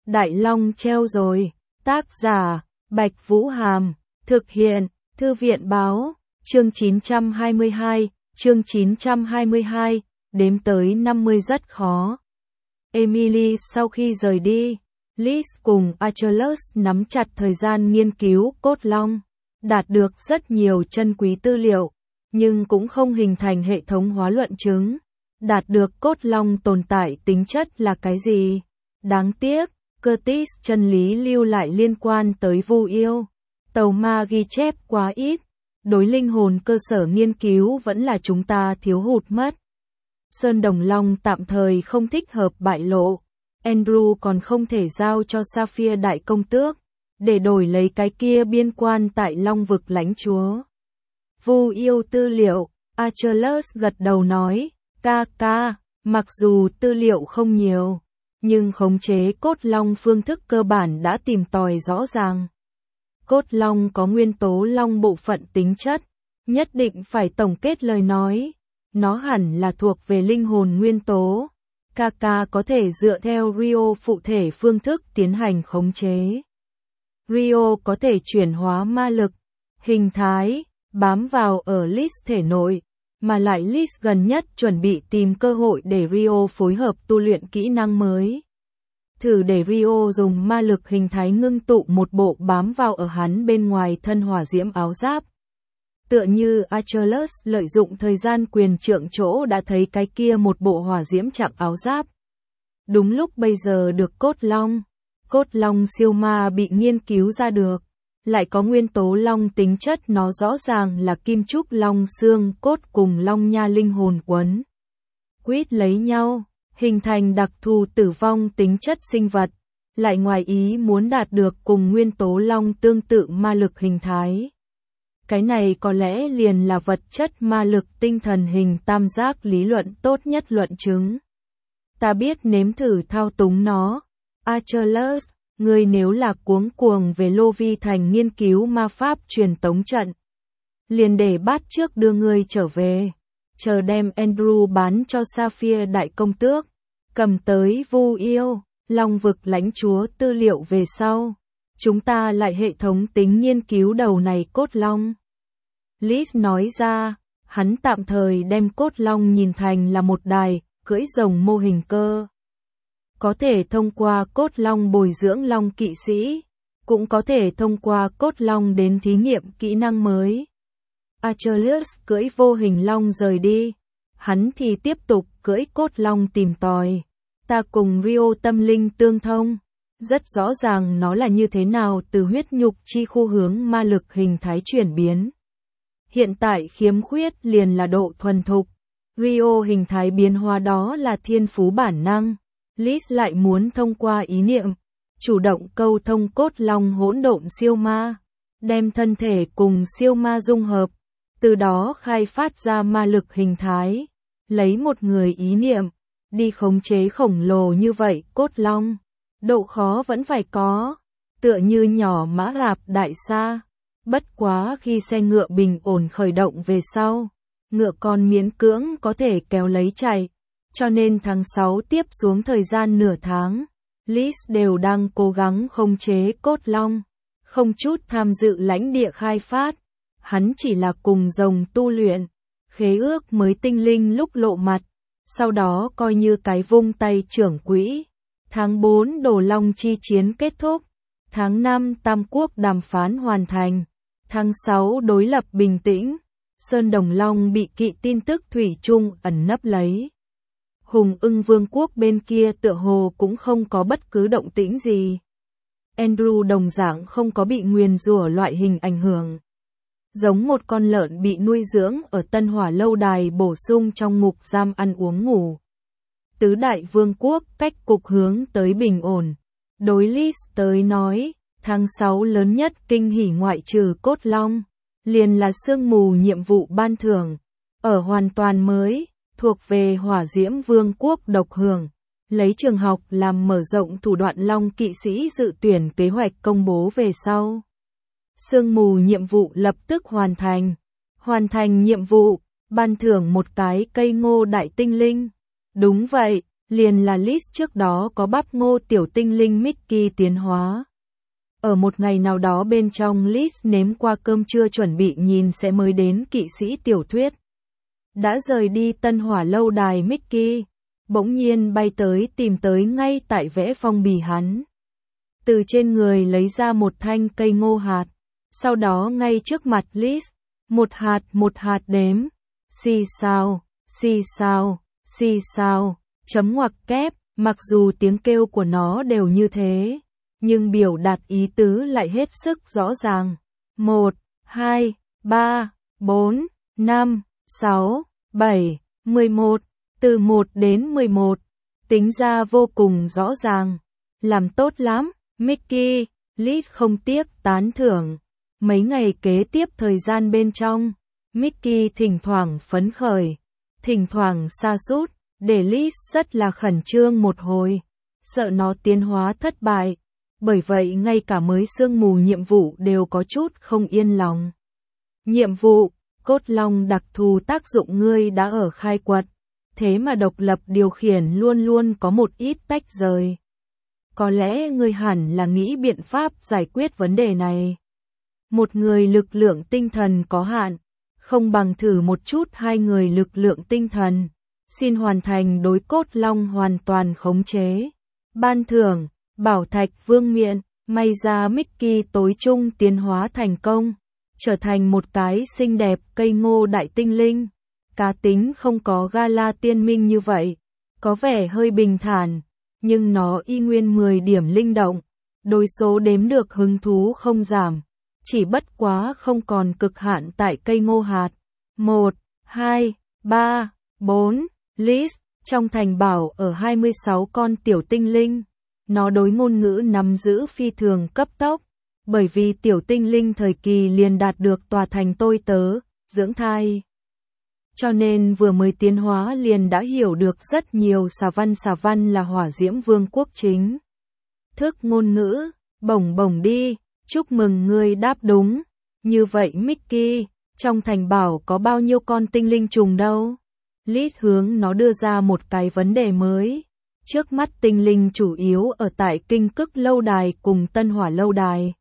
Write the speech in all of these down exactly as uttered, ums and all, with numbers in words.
Đại Long treo rồi. Tác giả, Bạch Vũ Hàm. Thực hiện, Thư viện Báo. Chương chín trăm hai mươi hai, chương chín trăm hai mươi hai, đếm tới năm mươi rất khó. Emily sau khi rời đi, Liz cùng Achilles nắm chặt thời gian nghiên cứu cốt long, đạt được rất nhiều chân quý tư liệu, nhưng cũng không hình thành hệ thống hóa luận chứng. Đạt được cốt long tồn tại tính chất là cái gì? Đáng tiếc, Curtis chân lý lưu lại liên quan tới Vu yêu. Tàu ma ghi chép quá ít, đối linh hồn cơ sở nghiên cứu vẫn là chúng ta thiếu hụt mất. Sơn Đồng Long tạm thời không thích hợp bại lộ, Andrew còn không thể giao cho Sapphire Đại Công Tước, để đổi lấy cái kia biên quan tại Long vực lãnh chúa. Vu yêu tư liệu, Achilles gật đầu nói, ca ca, mặc dù tư liệu không nhiều, nhưng khống chế cốt long phương thức cơ bản đã tìm tòi rõ ràng. Cốt long có nguyên tố long bộ phận tính chất, nhất định phải tổng kết lời nói, nó hẳn là thuộc về linh hồn nguyên tố. Kaka có thể dựa theo Rio phụ thể phương thức tiến hành khống chế. Rio có thể chuyển hóa ma lực, hình thái, bám vào ở Liz thể nội, mà lại Liz gần nhất chuẩn bị tìm cơ hội để Rio phối hợp tu luyện kỹ năng mới. Thử để Rio dùng ma lực hình thái ngưng tụ một bộ bám vào ở hắn bên ngoài thân hỏa diễm áo giáp. Tựa như Achilles lợi dụng thời gian quyền trượng chỗ đã thấy cái kia một bộ hỏa diễm chạm áo giáp. Đúng lúc bây giờ được cốt long, cốt long siêu ma bị nghiên cứu ra được, lại có nguyên tố long tính chất, nó rõ ràng là kim trúc long xương cốt cùng long nha linh hồn quấn quýt lấy nhau, hình thành đặc thù tử vong tính chất sinh vật, lại ngoài ý muốn đạt được cùng nguyên tố long tương tự ma lực hình thái. Cái này có lẽ liền là vật chất ma lực tinh thần hình tam giác lý luận tốt nhất luận chứng. Ta biết nếm thử thao túng nó. Achilles, ngươi nếu là cuống cuồng về Lô Vi Thành nghiên cứu ma pháp truyền tống trận, liền để bắt trước đưa ngươi trở về, chờ đem Andrew bán cho Sapphire Đại Công Tước, cầm tới Vu yêu, Long vực lãnh chúa tư liệu về sau, chúng ta lại hệ thống tính nghiên cứu đầu này cốt long. Liz nói ra, hắn tạm thời đem cốt long nhìn thành là một đài, cưỡi rồng mô hình cơ. Có thể thông qua cốt long bồi dưỡng long kỵ sĩ, cũng có thể thông qua cốt long đến thí nghiệm kỹ năng mới. Achilles cưỡi vô hình long rời đi, hắn thì tiếp tục cưỡi cốt long tìm tòi. Ta cùng Rio tâm linh tương thông, rất rõ ràng nó là như thế nào từ huyết nhục chi khu hướng ma lực hình thái chuyển biến. Hiện tại khiếm khuyết liền là độ thuần thục. Rio hình thái biến hóa đó là thiên phú bản năng. Liz lại muốn thông qua ý niệm, chủ động câu thông cốt long hỗn độn siêu ma, đem thân thể cùng siêu ma dung hợp, từ đó khai phát ra ma lực hình thái, lấy một người ý niệm, đi khống chế khổng lồ như vậy cốt long. Độ khó vẫn phải có, tựa như nhỏ mã rạp đại sa. Bất quá khi xe ngựa bình ổn khởi động về sau, ngựa còn miễn cưỡng có thể kéo lấy chạy, cho nên tháng sáu tiếp xuống thời gian nửa tháng, Liz đều đang cố gắng khống chế cốt long, không chút tham dự lãnh địa khai phát, hắn chỉ là cùng rồng tu luyện, khế ước mới tinh linh lúc lộ mặt, sau đó coi như cái vung tay trưởng quỹ. Tháng bốn Đồ Long chi chiến kết thúc, tháng năm Tam Quốc đàm phán hoàn thành. Tháng sáu đối lập bình tĩnh, Sơn Đồng Long bị kỵ tin tức thủy chung ẩn nấp lấy. Hùng Ưng Vương quốc bên kia tựa hồ cũng không có bất cứ động tĩnh gì. Andrew đồng dạng không có bị nguyền rủa loại hình ảnh hưởng. Giống một con lợn bị nuôi dưỡng ở Tân Hỏa lâu đài bổ sung trong ngục giam ăn uống ngủ. Tứ đại vương quốc cách cục hướng tới bình ổn. Đối Liz tới nói, tháng sáu lớn nhất kinh hỉ ngoại trừ cốt long, liền là sương mù nhiệm vụ ban thưởng, ở hoàn toàn mới, thuộc về hỏa diễm vương quốc độc hưởng, lấy trường học làm mở rộng thủ đoạn long kỵ sĩ dự tuyển kế hoạch công bố về sau. Sương mù nhiệm vụ lập tức hoàn thành, hoàn thành nhiệm vụ, ban thưởng một cái cây ngô đại tinh linh. Đúng vậy, liền là Liz trước đó có bắp ngô tiểu tinh linh Mickey tiến hóa. Ở một ngày nào đó bên trong Liz nếm qua cơm trưa chuẩn bị nhìn sẽ mới đến kỵ sĩ tiểu thuyết. Đã rời đi Tân Hỏa lâu đài Mickey, bỗng nhiên bay tới tìm tới ngay tại vẽ phong bì hắn. Từ trên người lấy ra một thanh cây ngô hạt, sau đó ngay trước mặt Liz, một hạt một hạt đếm, xì xào, xì xào, xì xào, chấm ngoặc kép, mặc dù tiếng kêu của nó đều như thế, nhưng biểu đạt ý tứ lại hết sức rõ ràng. một, hai, ba, bốn, năm, sáu, bảy, mười một, từ một đến mười một, tính ra vô cùng rõ ràng. Làm tốt lắm, Mickey, Liz không tiếc tán thưởng. Mấy ngày kế tiếp thời gian bên trong, Mickey thỉnh thoảng phấn khởi, thỉnh thoảng sa sút, để Liz rất là khẩn trương một hồi, sợ nó tiến hóa thất bại. Bởi vậy ngay cả mới sương mù nhiệm vụ đều có chút không yên lòng. Nhiệm vụ, cốt long đặc thù tác dụng ngươi đã ở khai quật, thế mà độc lập điều khiển luôn luôn có một ít tách rời. Có lẽ ngươi hẳn là nghĩ biện pháp giải quyết vấn đề này. Một người lực lượng tinh thần có hạn, không bằng thử một chút hai người lực lượng tinh thần. Xin hoàn thành đối cốt long hoàn toàn khống chế. Ban thưởng, bảo thạch vương miện, may ra Mickey tối trung tiến hóa thành công, trở thành một cái xinh đẹp cây ngô đại tinh linh. Cá tính không có Gala tiên minh như vậy, có vẻ hơi bình thản, nhưng nó y nguyên mười điểm linh động, đối số đếm được hứng thú không giảm, chỉ bất quá không còn cực hạn tại cây ngô hạt. một, hai, ba, bốn, Liz, trong thành bảo ở hai mươi sáu con tiểu tinh linh, nó đối ngôn ngữ nắm giữ phi thường cấp tốc, bởi vì tiểu tinh linh thời kỳ liền đạt được tòa thành tôi tớ, dưỡng thai. Cho nên vừa mới tiến hóa liền đã hiểu được rất nhiều xà văn xà văn là hỏa diễm vương quốc chính. Thức ngôn ngữ, bổng bổng đi, chúc mừng ngươi đáp đúng. Như vậy Mickey, trong thành bảo có bao nhiêu con tinh linh trùng đâu? Liz hướng nó đưa ra một cái vấn đề mới. Trước mắt tinh linh chủ yếu ở tại Kinh Cức lâu đài cùng Tân Hỏa lâu đài.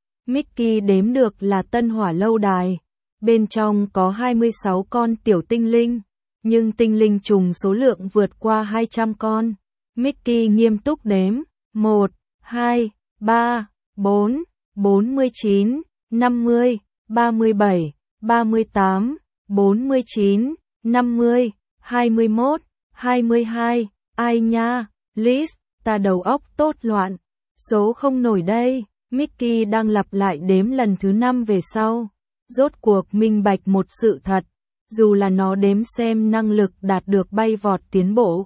Mickey đếm được là Tân Hỏa lâu đài. Bên trong có hai mươi sáu con tiểu tinh linh, nhưng tinh linh trùng số lượng vượt qua hai trăm con. Mickey nghiêm túc đếm, một, hai, ba, bốn, bốn mươi chín, năm mươi, ba mươi bảy, ba mươi tám, bốn mươi chín, năm mươi, hai mươi mốt, hai mươi hai, ai nha, Liz, ta đầu óc tốt loạn, số không nổi đây. Mickey đang lặp lại đếm lần thứ năm về sau. Rốt cuộc minh bạch một sự thật, dù là nó đếm xem năng lực đạt được bay vọt tiến bộ,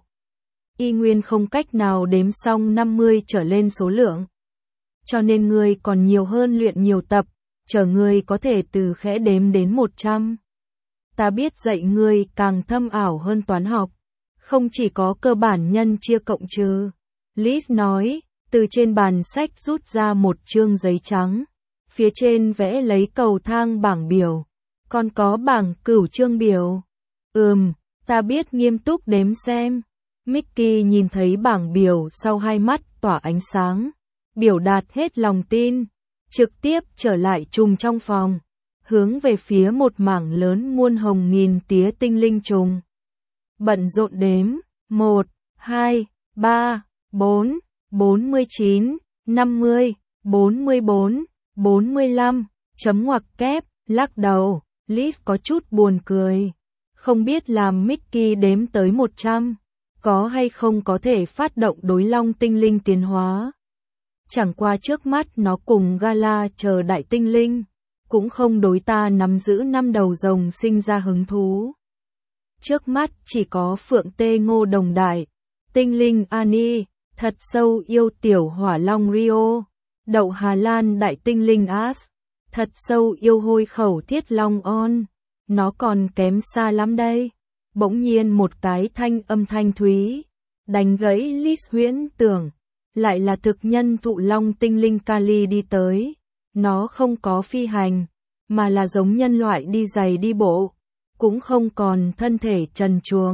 y nguyên không cách nào đếm xong năm mươi trở lên số lượng. Cho nên ngươi còn nhiều hơn luyện nhiều tập, chờ ngươi có thể từ khẽ đếm đến một trăm. Ta biết dạy ngươi càng thâm ảo hơn toán học, không chỉ có cơ bản nhân chia cộng trừ. Liz nói, từ trên bàn sách rút ra một chương giấy trắng. Phía trên vẽ lấy cầu thang bảng biểu, còn có bảng cửu chương biểu. Ừm, ta biết nghiêm túc đếm xem. Mickey nhìn thấy bảng biểu sau hai mắt tỏa ánh sáng, biểu đạt hết lòng tin, trực tiếp trở lại trùng trong phòng, hướng về phía một mảng lớn muôn hồng nghìn tía tinh linh trùng. Bận rộn đếm, một, hai, ba, bốn, bốn mươi chín, năm mươi, bốn mươi bốn. bốn mươi lăm, chấm ngoặc kép, lắc đầu, Liz có chút buồn cười. Không biết làm Mickey đếm tới một trăm, có hay không có thể phát động đối long tinh linh tiến hóa. Chẳng qua trước mắt nó cùng Gala chờ đại tinh linh, cũng không đối ta nắm giữ năm đầu rồng sinh ra hứng thú. Trước mắt chỉ có phượng tê ngô đồng đại, tinh linh Annie, thật sâu yêu tiểu hỏa long Rio. Đậu Hà Lan đại tinh linh As, thật sâu yêu hôi khẩu thiết long On, nó còn kém xa lắm đây. Bỗng nhiên một cái thanh âm thanh thúy, đánh gãy Liz huyễn tưởng, lại là thực nhân thụ long tinh linh Kali đi tới. Nó không có phi hành, mà là giống nhân loại đi giày đi bộ, cũng không còn thân thể trần truồng,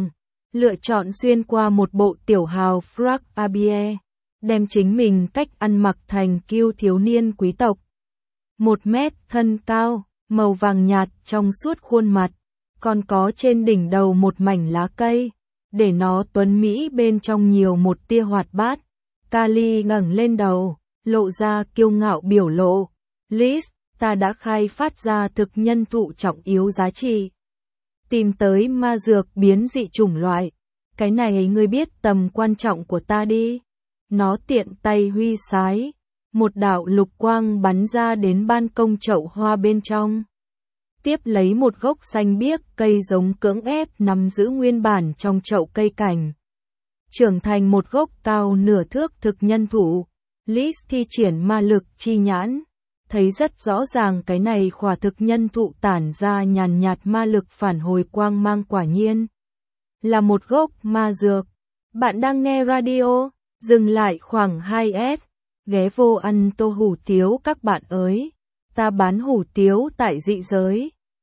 lựa chọn xuyên qua một bộ tiểu hào frac Abie, đem chính mình cách ăn mặc thành kiêu thiếu niên quý tộc. Một mét thân cao, màu vàng nhạt trong suốt khuôn mặt, còn có trên đỉnh đầu một mảnh lá cây, để nó tuấn mỹ bên trong nhiều một tia hoạt bát. Kali ngẩng lên đầu, lộ ra kiêu ngạo biểu lộ. Liz, ta đã khai phát ra thực nhân thụ trọng yếu giá trị. Tìm tới ma dược biến dị chủng loại. Cái này ngươi biết tầm quan trọng của ta đi. Nó tiện tay huy sái. Một đạo lục quang bắn ra đến ban công chậu hoa bên trong. Tiếp lấy một gốc xanh biếc cây giống cưỡng ép nằm giữ nguyên bản trong chậu cây cảnh. Trưởng thành một gốc cao nửa thước thực nhân thụ. Liz thi triển ma lực chi nhãn. Thấy rất rõ ràng cái này khỏa thực nhân thụ tản ra nhàn nhạt ma lực phản hồi quang mang, quả nhiên là một gốc ma dược. Bạn đang nghe radio, dừng lại khoảng hai s, ghé vô ăn tô hủ tiếu các bạn ơi. Ta bán hủ tiếu tại dị giới.